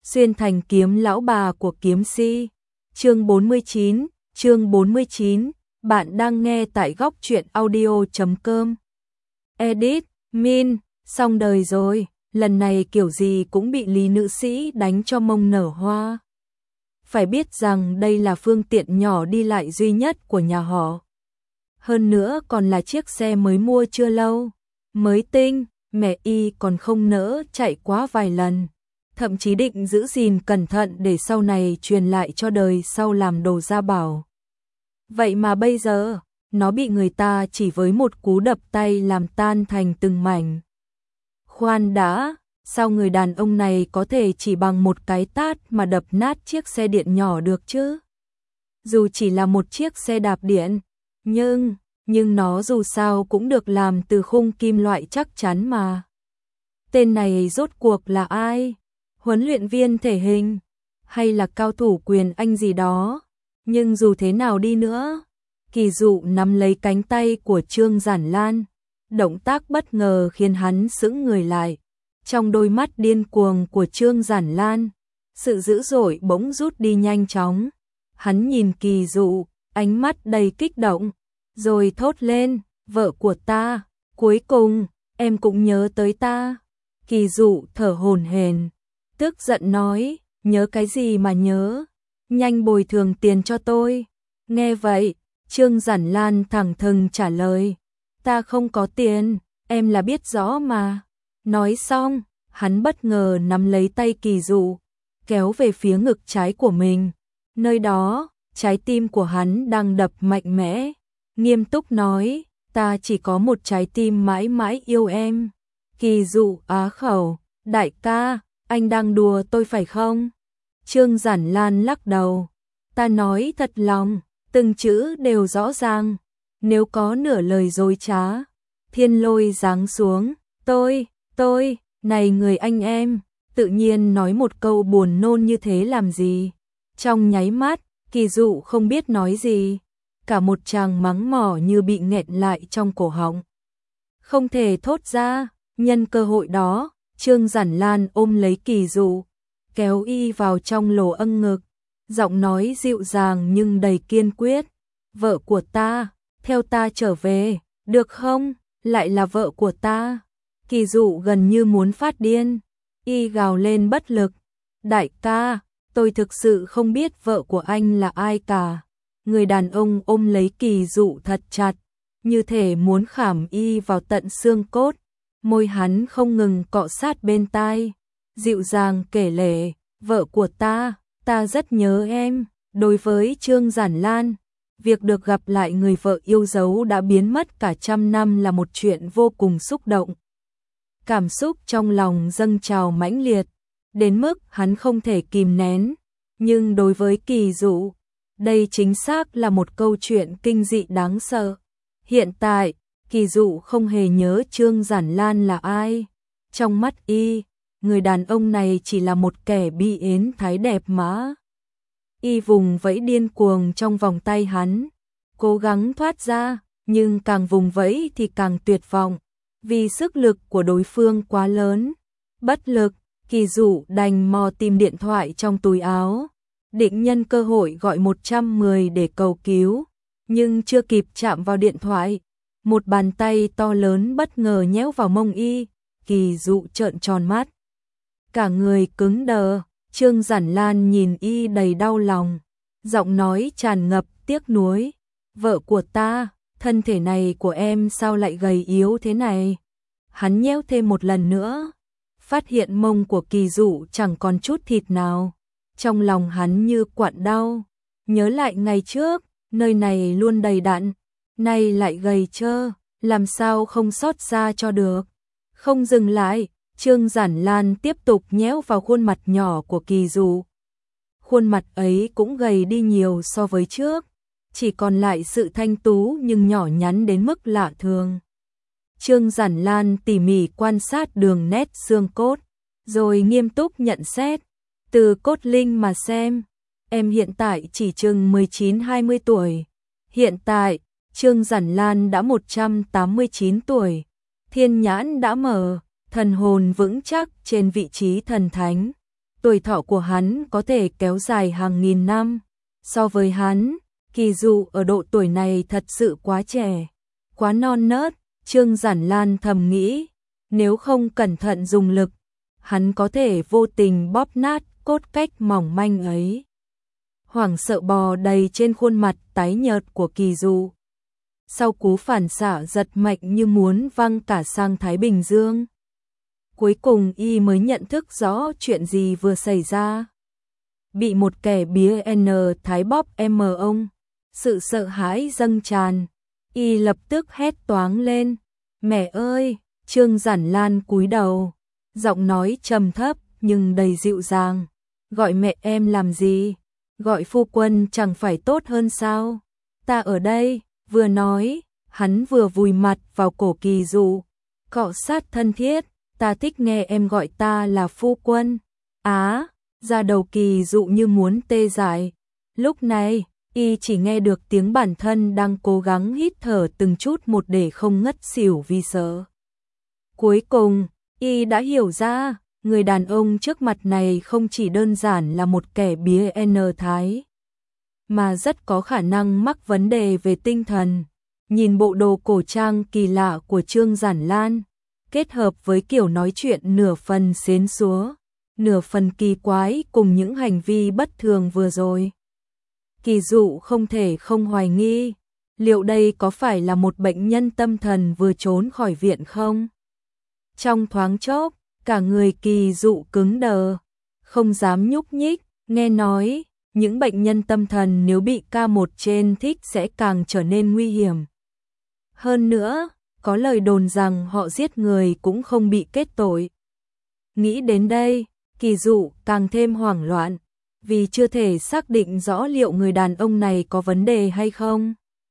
Xuyên thành kiếm lão bà của kiếm si. Chương 49, bạn đang nghe tại góc truyện audio.com. Edit, Min, xong đời rồi, lần này kiểu gì cũng bị Lý nữ sĩ đánh cho mông nở hoa. Phải biết rằng đây là phương tiện nhỏ đi lại duy nhất của nhà họ. Hơn nữa còn là chiếc xe mới mua chưa lâu, mới tinh, mẹ y còn không nỡ chạy quá vài lần. Thậm chí định giữ gìn cẩn thận để sau này truyền lại cho đời sau làm đồ gia bảo. Vậy mà bây giờ, nó bị người ta chỉ với một cú đập tay làm tan thành từng mảnh. Khoan đã, sao người đàn ông này có thể chỉ bằng một cái tát mà đập nát chiếc xe điện nhỏ được chứ? Dù chỉ là một chiếc xe đạp điện, nhưng nó dù sao cũng được làm từ khung kim loại chắc chắn mà. Tên này rốt cuộc là ai? Huấn luyện viên thể hình, hay là cao thủ quyền Anh gì đó. Nhưng dù thế nào đi nữa, Kỳ Dụ nắm lấy cánh tay của Trương Giản Lan, động tác bất ngờ khiến hắn sững người lại. Trong đôi mắt điên cuồng của Trương Giản Lan, sự dữ dội bỗng rút đi nhanh chóng. Hắn nhìn Kỳ Dụ, ánh mắt đầy kích động, rồi thốt lên, vợ của ta, cuối cùng, em cũng nhớ tới ta. Kỳ Dụ thở hổn hển, tức giận nói, nhớ cái gì mà nhớ, nhanh bồi thường tiền cho tôi. Nghe vậy, Trương Giản Lan thẳng thừng trả lời, ta không có tiền, em là biết rõ mà. Nói xong, hắn bất ngờ nắm lấy tay Kỳ Dụ, kéo về phía ngực trái của mình. Nơi đó, trái tim của hắn đang đập mạnh mẽ, nghiêm túc nói, ta chỉ có một trái tim mãi mãi yêu em. Kỳ Dụ á khẩu, đại ca, anh đang đùa tôi phải không? Trương Giản Lan lắc đầu, ta nói thật lòng, từng chữ đều rõ ràng, nếu có nửa lời dối trá. Thiên lôi giáng xuống, tôi, này người anh em, tự nhiên nói một câu buồn nôn như thế làm gì? Trong nháy mắt, Kỳ Dụ không biết nói gì, cả một tràng mắng mỏ như bị nghẹn lại trong cổ họng. Không thể thốt ra, nhân cơ hội đó, Trương Giản Lan ôm lấy Kỳ Dụ, kéo y vào trong lỗ âng ngực, giọng nói dịu dàng nhưng đầy kiên quyết, vợ của ta, theo ta trở về, được không? Lại là vợ của ta. Kỳ Dụ gần như muốn phát điên, y gào lên bất lực, đại ca, tôi thực sự không biết vợ của anh là ai cả. Người đàn ông ôm lấy Kỳ Dụ thật chặt, như thể muốn khảm y vào tận xương cốt. Môi hắn không ngừng cọ sát bên tai, dịu dàng kể lể, vợ của ta rất nhớ em. Đối với Trương Giản Lan, việc được gặp lại người vợ yêu dấu đã biến mất cả trăm năm là một chuyện vô cùng xúc động. Cảm xúc trong lòng dâng trào mãnh liệt, đến mức hắn không thể kìm nén. Nhưng đối với Kỳ Dụ, đây chính xác là một câu chuyện kinh dị đáng sợ. Hiện tại, Kỳ Dụ không hề nhớ Trương Giản Lan là ai. Trong mắt y, người đàn ông này chỉ là một kẻ bi ến thái đẹp mà. Y vùng vẫy điên cuồng trong vòng tay hắn, cố gắng thoát ra, nhưng càng vùng vẫy thì càng tuyệt vọng, vì sức lực của đối phương quá lớn. Bất lực, Kỳ Dụ đành mò tìm điện thoại trong túi áo, định nhân cơ hội gọi 110 để cầu cứu, nhưng chưa kịp chạm vào điện thoại, một bàn tay to lớn bất ngờ nhéo vào mông y. Kỳ Dụ trợn tròn mắt, cả người cứng đờ. Trương Giản Lan nhìn y đầy đau lòng, giọng nói tràn ngập tiếc nuối, vợ của ta, thân thể này của em sao lại gầy yếu thế này? Hắn nhéo thêm một lần nữa, phát hiện mông của Kỳ Dụ chẳng còn chút thịt nào. Trong lòng hắn như quặn đau, nhớ lại ngày trước, nơi này luôn đầy đặn, nay lại gầy trơ, làm sao không xót xa cho được. Không dừng lại, Trương Giản Lan tiếp tục nhéo vào khuôn mặt nhỏ của Kỳ Dụ. Khuôn mặt ấy cũng gầy đi nhiều so với trước, chỉ còn lại sự thanh tú nhưng nhỏ nhắn đến mức lạ thường. Trương Giản Lan tỉ mỉ quan sát đường nét xương cốt, rồi nghiêm túc nhận xét, từ cốt linh mà xem, em hiện tại chỉ chừng 19-20 tuổi. Hiện tại, Trương Giản Lan đã 189 tuổi, thiên nhãn đã mở, thần hồn vững chắc trên vị trí thần thánh. tuổi thọ của hắn có thể kéo dài hàng nghìn năm. So với hắn, Kỳ Dụ ở độ tuổi này thật sự quá trẻ, quá non nớt. Trương Giản Lan thầm nghĩ, nếu không cẩn thận dùng lực, hắn có thể vô tình bóp nát cốt cách mỏng manh ấy. Hoảng sợ bò đầy trên khuôn mặt tái nhợt của Kỳ Dụ. Sau cú phản xạ giật mạnh như muốn văng cả sang Thái Bình Dương. Cuối cùng y mới nhận thức rõ chuyện gì vừa xảy ra. Bị một kẻ bía N thái bóp M ông. Sự sợ hãi dâng tràn. Y lập tức hét toáng lên. Mẹ ơi! Trương Giản Lan cúi đầu. Giọng nói trầm thấp nhưng đầy dịu dàng. Gọi mẹ em làm gì? Gọi phu quân chẳng phải tốt hơn sao? Ta ở đây. Vừa nói, hắn vừa vùi mặt vào cổ Kỳ Dụ. Cọ sát thân thiết. Ta thích nghe em gọi ta là phu quân. Á! Da đầu Kỳ Dụ như muốn tê dại. Lúc này, y chỉ nghe được tiếng bản thân đang cố gắng hít thở từng chút một để không ngất xỉu vì sợ. Cuối cùng, y đã hiểu ra, người đàn ông trước mặt này không chỉ đơn giản là một kẻ bía N thái, mà rất có khả năng mắc vấn đề về tinh thần. Nhìn bộ đồ cổ trang kỳ lạ của Trương Giản Lan, kết hợp với kiểu nói chuyện nửa phần xến xúa, nửa phần kỳ quái cùng những hành vi bất thường vừa rồi. Kỳ Dụ không thể không hoài nghi, liệu đây có phải là một bệnh nhân tâm thần vừa trốn khỏi viện không? Trong thoáng chốc, cả người Kỳ Dụ cứng đờ, không dám nhúc nhích. Nghe nói, những bệnh nhân tâm thần nếu bị K1 trên thích sẽ càng trở nên nguy hiểm. Hơn nữa, có lời đồn rằng họ giết người cũng không bị kết tội. Nghĩ đến đây, Kỳ Dụ càng thêm hoảng loạn, vì chưa thể xác định rõ liệu người đàn ông này có vấn đề hay không.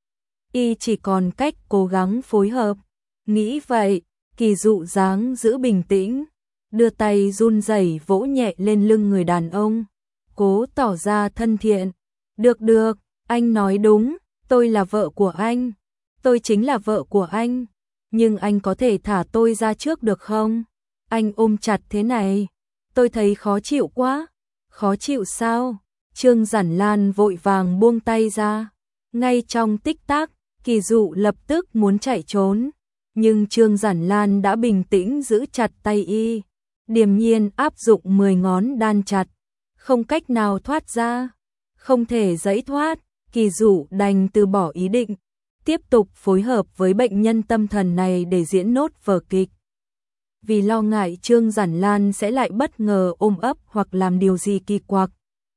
Y chỉ còn cách cố gắng phối hợp. Nghĩ vậy, Kỳ Dụ dáng giữ bình tĩnh, đưa tay run rẩy vỗ nhẹ lên lưng người đàn ông, cố tỏ ra thân thiện. Được, anh nói đúng, tôi là vợ của anh. Tôi chính là vợ của anh. Nhưng anh có thể thả tôi ra trước được không? Anh ôm chặt thế này, tôi thấy khó chịu quá. Khó chịu sao? Trương Giản Lan vội vàng buông tay ra. Ngay trong tích tắc, Kỳ Dụ lập tức muốn chạy trốn. Nhưng Trương Giản Lan đã bình tĩnh giữ chặt tay y, điềm nhiên áp dụng 10 ngón đan chặt. Không cách nào thoát ra. Không thể giãy thoát, Kỳ Dụ đành từ bỏ ý định. Tiếp tục phối hợp với bệnh nhân tâm thần này để diễn nốt vở kịch. Vì lo ngại Trương Giản Lan sẽ lại bất ngờ ôm ấp hoặc làm điều gì kỳ quặc,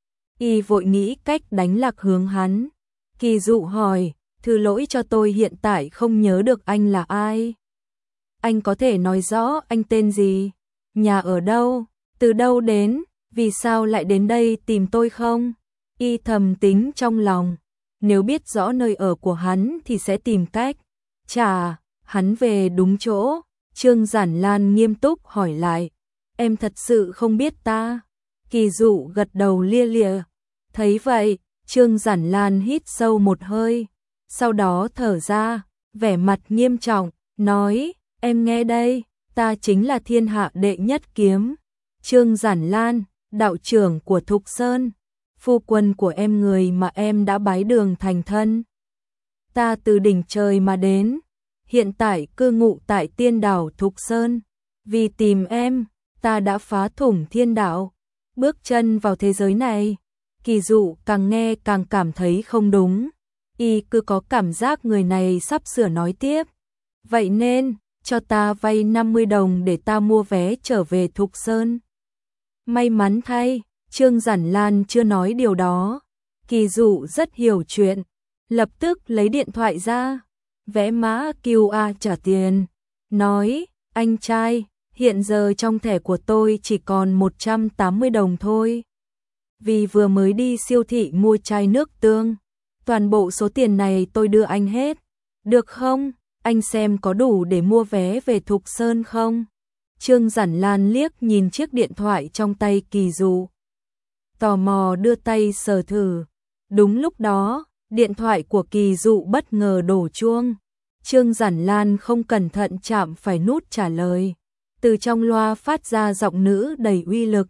y vội nghĩ cách đánh lạc hướng hắn. Kỳ Dụ hỏi, thứ lỗi cho tôi hiện tại không nhớ được anh là ai. Anh có thể nói rõ anh tên gì, nhà ở đâu, từ đâu đến, vì sao lại đến đây tìm tôi không? Y thầm tính trong lòng, nếu biết rõ nơi ở của hắn thì sẽ tìm cách trả hắn về đúng chỗ. Trương Giản Lan nghiêm túc hỏi lại, em thật sự không biết ta? Kỳ Dụ gật đầu lia lịa. Thấy vậy, Trương Giản Lan hít sâu một hơi, sau đó thở ra, vẻ mặt nghiêm trọng, nói, em nghe đây, ta chính là thiên hạ đệ nhất kiếm. Trương Giản Lan, đạo trưởng của Thục Sơn, phu quân của em, người mà em đã bái đường thành thân. Ta từ đỉnh trời mà đến, hiện tại cư ngụ tại tiên đảo Thục Sơn. Vì tìm em, ta đã phá thủng thiên đạo, bước chân vào thế giới này. Kỳ Dụ càng nghe càng cảm thấy không đúng. Y cứ có cảm giác người này sắp sửa nói tiếp. Vậy nên, cho ta vay 50 đồng để ta mua vé trở về Thục Sơn. May mắn thay, Trương Giản Lan chưa nói điều đó. Kỳ Dụ rất hiểu chuyện, lập tức lấy điện thoại ra, vẽ mã QR trả tiền, nói, anh trai, hiện giờ trong thẻ của tôi chỉ còn 180 đồng thôi. Vì vừa mới đi siêu thị mua chai nước tương, toàn bộ số tiền này tôi đưa anh hết. Được không? Anh xem có đủ để mua vé về Thục Sơn không? Trương Giản Lan liếc nhìn chiếc điện thoại trong tay Kỳ Dụ, tò mò đưa tay sờ thử. Đúng lúc đó, điện thoại của Kỳ Dụ bất ngờ đổ chuông. Trương Giản Lan không cẩn thận chạm phải nút trả lời. Từ trong loa phát ra giọng nữ đầy uy lực,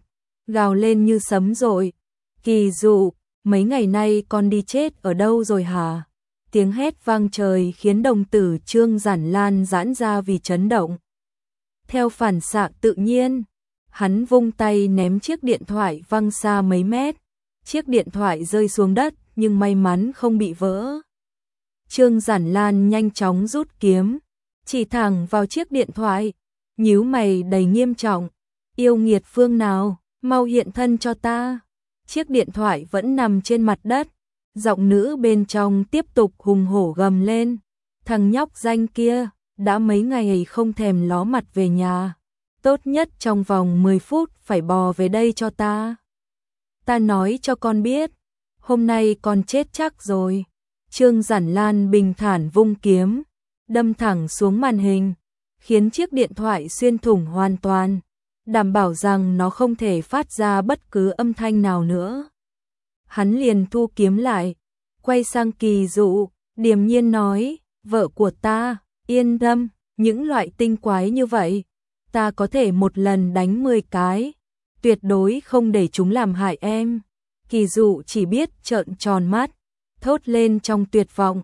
gào lên như sấm dội. Kỳ Dụ, mấy ngày nay con đi chết ở đâu rồi hả? Tiếng hét vang trời khiến đồng tử Trương Giản Lan giãn ra vì chấn động. Theo phản xạ tự nhiên, hắn vung tay ném chiếc điện thoại văng xa mấy mét. Chiếc điện thoại rơi xuống đất nhưng may mắn không bị vỡ. Trương Giản Lan nhanh chóng rút kiếm, chỉ thẳng vào chiếc điện thoại, nhíu mày đầy nghiêm trọng. Yêu nghiệt phương nào, mau hiện thân cho ta. Chiếc điện thoại vẫn nằm trên mặt đất, giọng nữ bên trong tiếp tục hùng hổ gầm lên. Thằng nhóc danh kia, đã mấy ngày không thèm ló mặt về nhà. Tốt nhất trong vòng 10 phút phải bò về đây cho ta. Ta nói cho con biết, hôm nay con chết chắc rồi. Trương Giản Lan bình thản vung kiếm, đâm thẳng xuống màn hình, khiến chiếc điện thoại xuyên thủng hoàn toàn, đảm bảo rằng nó không thể phát ra bất cứ âm thanh nào nữa. Hắn liền thu kiếm lại, quay sang Kỳ Dụ, điềm nhiên nói, vợ của ta, yên tâm, những loại tinh quái như vậy, ta có thể một lần đánh 10 cái, tuyệt đối không để chúng làm hại em. Kỳ Dụ chỉ biết trợn tròn mắt, thốt lên trong tuyệt vọng,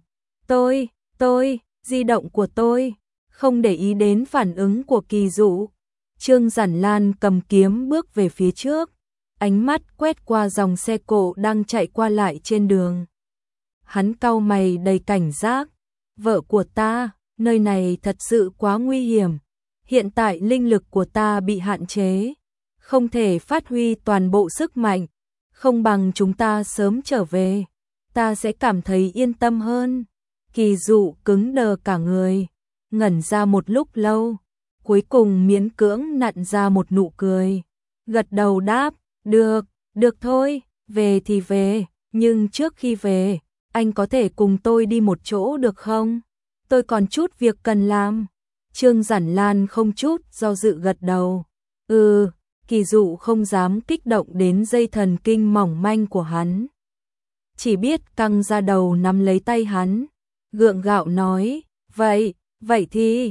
tôi, di động của tôi, không để ý đến phản ứng của Kỳ Dụ. Trương Giản Lan cầm kiếm bước về phía trước, ánh mắt quét qua dòng xe cộ đang chạy qua lại trên đường. Hắn cau mày đầy cảnh giác, vợ của ta, nơi này thật sự quá nguy hiểm. Hiện tại linh lực của ta bị hạn chế, không thể phát huy toàn bộ sức mạnh, không bằng chúng ta sớm trở về, ta sẽ cảm thấy yên tâm hơn. Kỳ Dụ cứng đờ cả người, ngẩn ra một lúc lâu, cuối cùng miễn cưỡng nặn ra một nụ cười, gật đầu đáp, được thôi, về thì về, nhưng trước khi về, anh có thể cùng tôi đi một chỗ được không? Tôi còn chút việc cần làm. Trương Giản Lan không chút do dự gật đầu. Kỳ Dụ không dám kích động đến dây thần kinh mỏng manh của hắn. Chỉ biết căng ra đầu nắm lấy tay hắn, gượng gạo nói, vậy thì,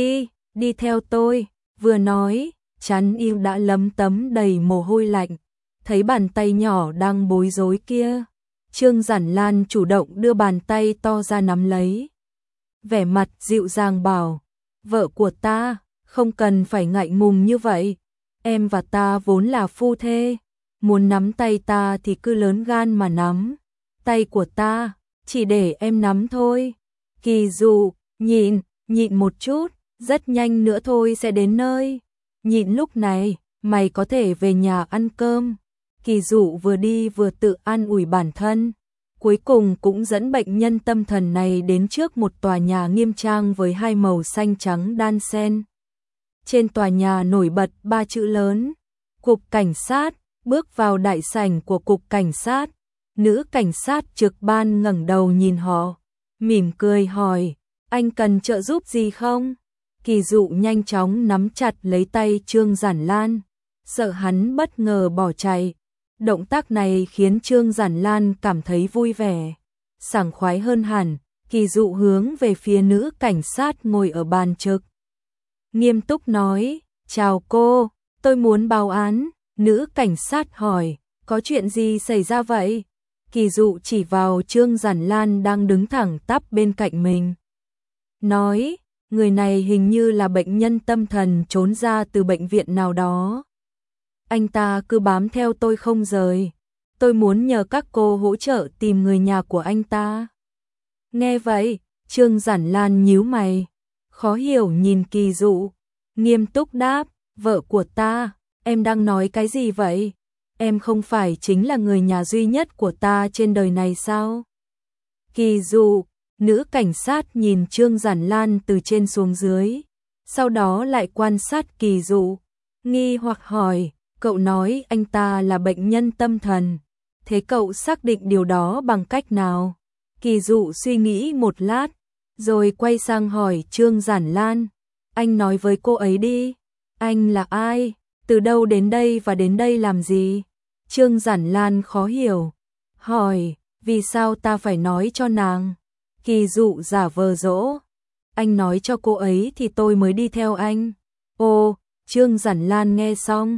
đi theo tôi. Vừa nói, trán yêu đã lấm tấm đầy mồ hôi lạnh, thấy bàn tay nhỏ đang bối rối kia. Trương Giản Lan chủ động đưa bàn tay to ra nắm lấy. Vẻ mặt dịu dàng bảo, vợ của ta, không cần phải ngại ngùng như vậy. Em và ta vốn là phu thê, muốn nắm tay ta thì cứ lớn gan mà nắm. Tay của ta, chỉ để em nắm thôi. Kỳ Dụ, nhịn một chút, rất nhanh nữa thôi sẽ đến nơi. Nhịn lúc này, mày có thể về nhà ăn cơm. Kỳ Dụ vừa đi vừa tự an ủi bản thân. Cuối cùng cũng dẫn bệnh nhân tâm thần này đến trước một tòa nhà nghiêm trang với hai màu xanh trắng đan xen. Trên tòa nhà nổi bật 3 chữ lớn, Cục Cảnh sát. Bước vào đại sảnh của Cục Cảnh sát, nữ cảnh sát trực ban ngẩng đầu nhìn họ, mỉm cười hỏi, anh cần trợ giúp gì không? Kỳ Dụ nhanh chóng nắm chặt lấy tay Trương Giản Lan, sợ hắn bất ngờ bỏ chạy. Động tác này khiến Trương Giản Lan cảm thấy vui vẻ, sảng khoái hơn hẳn. Kỳ Dụ hướng về phía nữ cảnh sát ngồi ở bàn trực, nghiêm túc nói, chào cô, tôi muốn báo án. Nữ cảnh sát hỏi, có chuyện gì xảy ra vậy? Kỳ Dụ chỉ vào Trương Giản Lan đang đứng thẳng tắp bên cạnh mình, nói, người này hình như là bệnh nhân tâm thần trốn ra từ bệnh viện nào đó. Anh ta cứ bám theo tôi không rời. Tôi muốn nhờ các cô hỗ trợ tìm người nhà của anh ta. Nghe vậy, Trương Giản Lan nhíu mày, khó hiểu nhìn Kỳ Dụ, nghiêm túc đáp, vợ của ta, em đang nói cái gì vậy? Em không phải chính là người nhà duy nhất của ta trên đời này sao? Kỳ Dụ, nữ cảnh sát nhìn Trương Giản Lan từ trên xuống dưới, sau đó lại quan sát Kỳ Dụ, nghi hoặc hỏi, cậu nói anh ta là bệnh nhân tâm thần, thế cậu xác định điều đó bằng cách nào? Kỳ Dụ suy nghĩ một lát, rồi quay sang hỏi Trương Giản Lan, anh nói với cô ấy đi, anh là ai, từ đâu đến đây và đến đây làm gì? Trương Giản Lan khó hiểu, hỏi, vì sao ta phải nói cho nàng? Kỳ Dụ giả vờ dỗ, anh nói cho cô ấy thì tôi mới đi theo anh. Ồ, Trương Giản Lan nghe xong,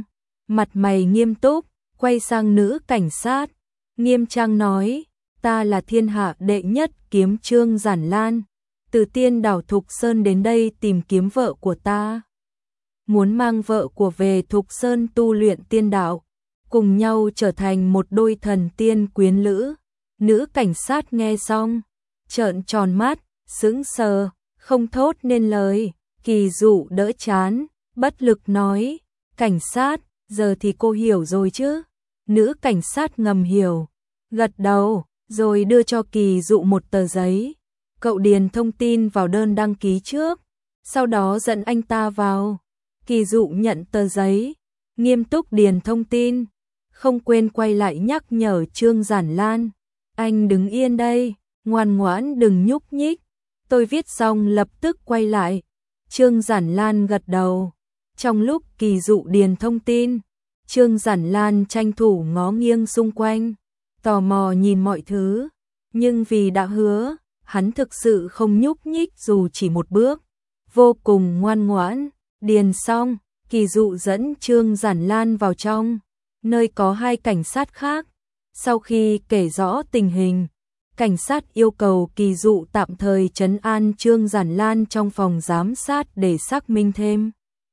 mặt mày nghiêm túc, quay sang nữ cảnh sát, nghiêm trang nói, ta là thiên hạ đệ nhất kiếm Trương Giản Lan, từ Tiên đảo Thục Sơn đến đây tìm kiếm vợ của ta. Muốn mang vợ của về Thục Sơn tu luyện tiên đạo, cùng nhau trở thành một đôi thần tiên quyến lữ. Nữ cảnh sát nghe xong, trợn tròn mắt, sững sờ, không thốt nên lời. Kỳ Dụ đỡ chán, bất lực nói, cảnh sát, giờ thì cô hiểu rồi chứ? Nữ cảnh sát ngầm hiểu, gật đầu, rồi đưa cho Kỳ Dụ một tờ giấy. Cậu điền thông tin vào đơn đăng ký trước, sau đó dẫn anh ta vào. Kỳ Dụ nhận tờ giấy, nghiêm túc điền thông tin, không quên quay lại nhắc nhở Trương Giản Lan. Anh đứng yên đây, ngoan ngoãn đừng nhúc nhích. Tôi viết xong lập tức quay lại. Trương Giản Lan gật đầu. Trong lúc Kỳ Dụ điền thông tin, Trương Giản Lan tranh thủ ngó nghiêng xung quanh, tò mò nhìn mọi thứ. Nhưng vì đã hứa, hắn thực sự không nhúc nhích dù chỉ một bước. Vô cùng ngoan ngoãn, điền xong, Kỳ Dụ dẫn Trương Giản Lan vào trong, nơi có hai cảnh sát khác. Sau khi kể rõ tình hình, cảnh sát yêu cầu Kỳ Dụ tạm thời trấn an Trương Giản Lan trong phòng giám sát để xác minh thêm.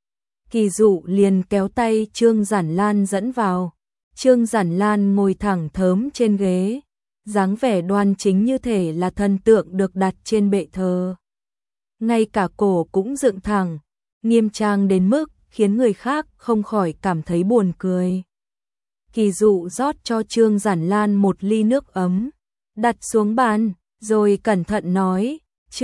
Kỳ Dụ liền kéo tay Trương Giản Lan dẫn vào. Trương Giản Lan ngồi thẳng thớm trên ghế, dáng vẻ đoan chính như thể là thần tượng được đặt trên bệ thờ. Ngay cả cổ cũng dựng thẳng, nghiêm trang đến mức khiến người khác không khỏi cảm thấy buồn cười. Kỳ Dụ rót cho Trương Giản Lan một ly nước ấm, đặt xuống bàn, rồi cẩn thận nói,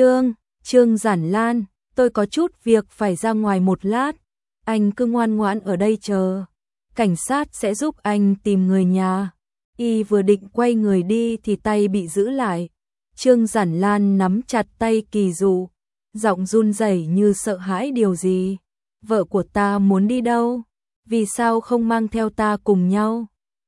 Trương Giản Lan, tôi có chút việc phải ra ngoài một lát, anh cứ ngoan ngoãn ở đây chờ, cảnh sát sẽ giúp anh tìm người nhà. Y vừa định quay người đi thì tay bị giữ lại. Trương Giản Lan nắm chặt tay Kỳ Dụ, giọng run rẩy như sợ hãi điều gì. Vợ của ta muốn đi đâu? Vì sao không mang theo ta cùng nhau?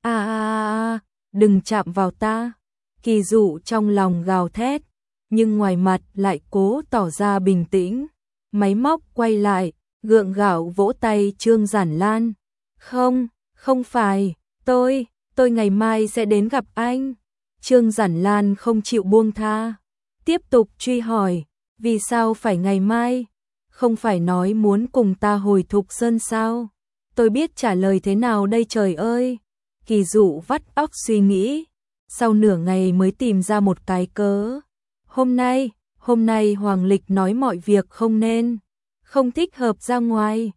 Đừng chạm vào ta. Kỳ Dụ trong lòng gào thét, nhưng ngoài mặt lại cố tỏ ra bình tĩnh. Máy móc quay lại, gượng gạo vỗ tay Trương Giản Lan. Không phải, tôi ngày mai sẽ đến gặp anh. Trương Giản Lan không chịu buông tha, tiếp tục truy hỏi, vì sao phải ngày mai? Không phải nói muốn cùng ta hồi Thục Sơn sao? Tôi biết trả lời thế nào đây trời ơi. Kỳ Dụ vắt óc suy nghĩ, sau nửa ngày mới tìm ra một cái cớ. Hôm nay Hoàng Lịch nói mọi việc không thích hợp ra ngoài.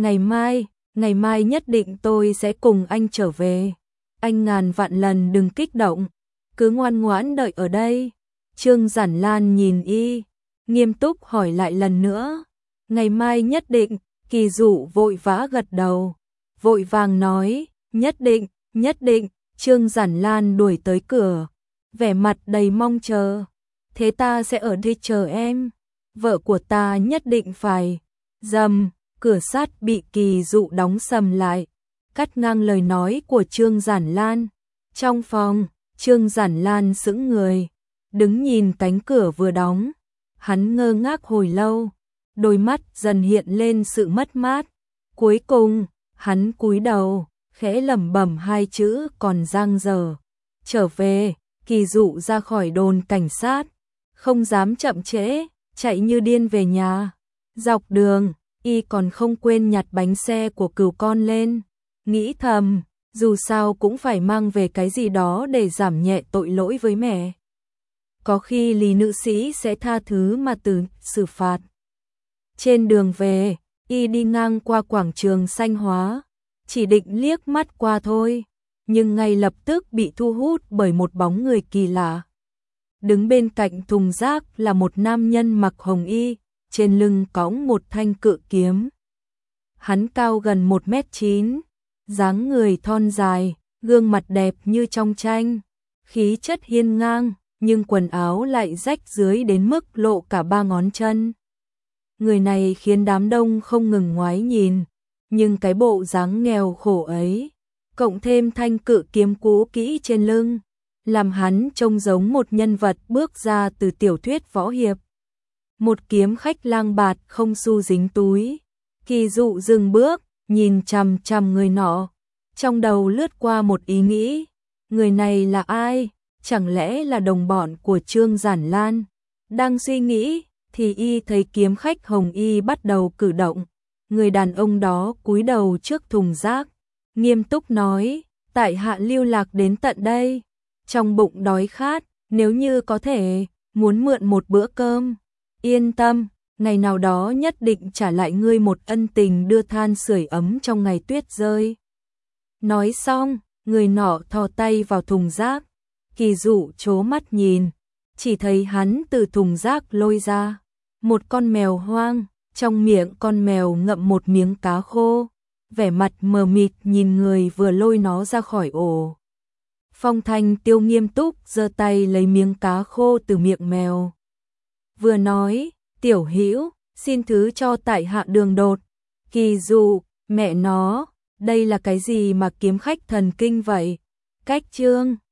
Ngày mai nhất định tôi sẽ cùng anh trở về. Anh ngàn vạn lần đừng kích động, cứ ngoan ngoãn đợi ở đây. Trương Giản Lan nhìn y, nghiêm túc hỏi lại lần nữa. Ngày mai nhất định. Kỳ Dụ vội vã gật đầu, vội vàng nói, nhất định. Trương Giản Lan đuổi tới cửa, vẻ mặt đầy mong chờ. Thế ta sẽ ở đây chờ em, vợ của ta nhất định phải. Rầm, cửa sắt bị Kỳ Dụ đóng sầm lại, cắt ngang lời nói của Trương Giản Lan. Trong phòng, Trương Giản Lan sững người, đứng nhìn cánh cửa vừa đóng. Hắn ngơ ngác hồi lâu, đôi mắt dần hiện lên sự mất mát. Cuối cùng, hắn cúi đầu, khẽ lẩm bẩm hai chữ còn dang dở. Trở về. Kỳ Dụ ra khỏi đồn cảnh sát, không dám chậm trễ, chạy như điên về nhà. Dọc đường, y còn không quên nhặt bánh xe của cừu con lên, nghĩ thầm, dù sao cũng phải mang về cái gì đó để giảm nhẹ tội lỗi với mẹ. Có khi Lý nữ sĩ sẽ tha thứ mà từ xử phạt. Trên đường về, y đi ngang qua quảng trường Xanh Hóa, chỉ định liếc mắt qua thôi, nhưng ngay lập tức bị thu hút bởi một bóng người kỳ lạ. Đứng bên cạnh thùng rác là một nam nhân mặc hồng y, trên lưng cõng một thanh cự kiếm. Hắn cao gần 1m9, dáng người thon dài, gương mặt đẹp như trong tranh, khí chất hiên ngang, nhưng quần áo lại rách dưới đến mức lộ cả 3 ngón chân. Người này khiến đám đông không ngừng ngoái nhìn, nhưng cái bộ dáng nghèo khổ ấy, cộng thêm thanh cự kiếm cũ kỹ trên lưng, làm hắn trông giống một nhân vật bước ra từ tiểu thuyết võ hiệp. Một kiếm khách lang bạt không xu dính túi. Kỳ Dụ dừng bước, nhìn chằm chằm người nọ, Trong đầu lướt qua một ý nghĩ, người này là ai? Chẳng lẽ là đồng bọn của Trương Giản Lan? Đang suy nghĩ, thì y thấy kiếm khách Hồng Y bắt đầu cử động. Người đàn ông đó cúi đầu trước thùng rác, nghiêm túc nói, tại hạ lưu lạc đến tận đây, trong bụng đói khát, nếu như có thể, muốn mượn một bữa cơm. Yên tâm, ngày nào đó nhất định trả lại ngươi một ân tình đưa than sưởi ấm trong ngày tuyết rơi. Nói xong, người nọ thò tay vào thùng rác, Kỳ Dụ trố mắt nhìn, chỉ thấy hắn từ thùng rác lôi ra một con mèo hoang, trong miệng con mèo ngậm một miếng cá khô, vẻ mặt mờ mịt nhìn người vừa lôi nó ra khỏi ổ. Phong Thanh Tiêu nghiêm túc giơ tay lấy miếng cá khô từ miệng mèo. Vừa nói, tiểu hữu, xin thứ cho tại hạ đường đột. Kỳ Dụ, mẹ nó, đây là cái gì mà kiếm khách thần kinh vậy? Cách Trương